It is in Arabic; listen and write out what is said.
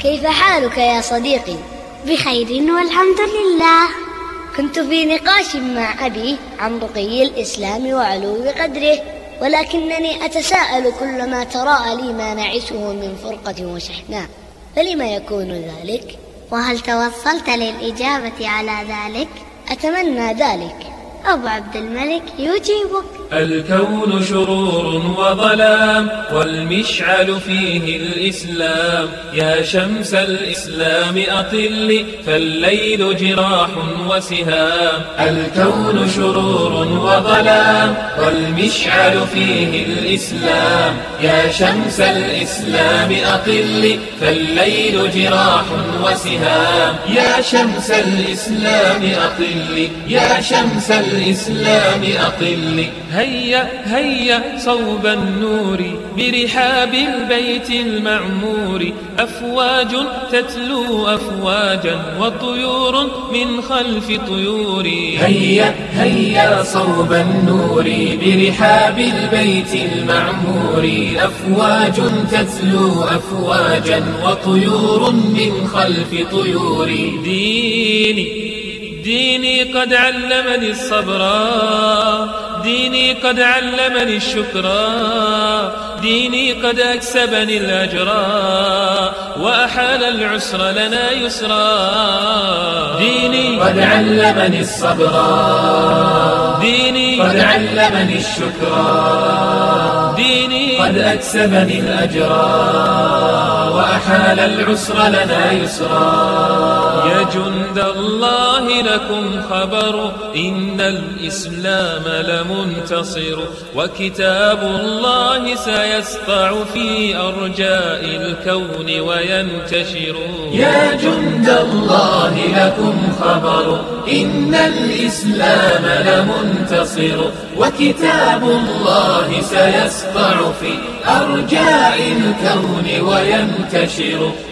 كيف حالك يا صديقي؟ بخير والحمد لله. كنت في نقاش مع أبي عن رقي الإسلام وعلو قدره، ولكنني أتساءل كلما تراءى لي ما نعيشه من فرقة وشحناء، فلما يكون ذلك؟ وهل توصلت للإجابة على ذلك؟ أتمنى ذلك. أبو عبد الملك يجيبك. الكون شرور وظلام، والمشعل فيه الإسلام. يا شمس الإسلام أطلي، فالليل جراح وسهام. الكون شرور وظلام، والمشعل فيه الإسلام. يا شمس الإسلام أطلي، فالليل جراح وسهام. يا شمس الإسلام أطلي، يا شمس الإسلام أطلي. هيا هيا صوب النور برحاب البيت المعمور. أفواج تتلو أفواجا، وطيور من خلف طيور. هيا هيا صوب النور برحاب البيت المعمور. أفواج تتلو أفواجا، وطيور من خلف طيور. ديني قد علمني الصبر، ديني قد علمني الشكر. ديني قد أكسبني الأجر، وأحال العسر لنا يسرا. ديني قد علمني الصبر، ديني قد علمني الشكر. ديني قد أكسبني الأجر، وأحال العسر لنا يسرا. يا جند الله لكم خبر، إن الإسلام لمنتصر. وكتاب الله سيسطع في أرجاء الكون وينتشر. يا جند الله لكم خبر، إن الإسلام لمنتصر. وكتاب الله سيسطع في أرجاء الكون وينتشر.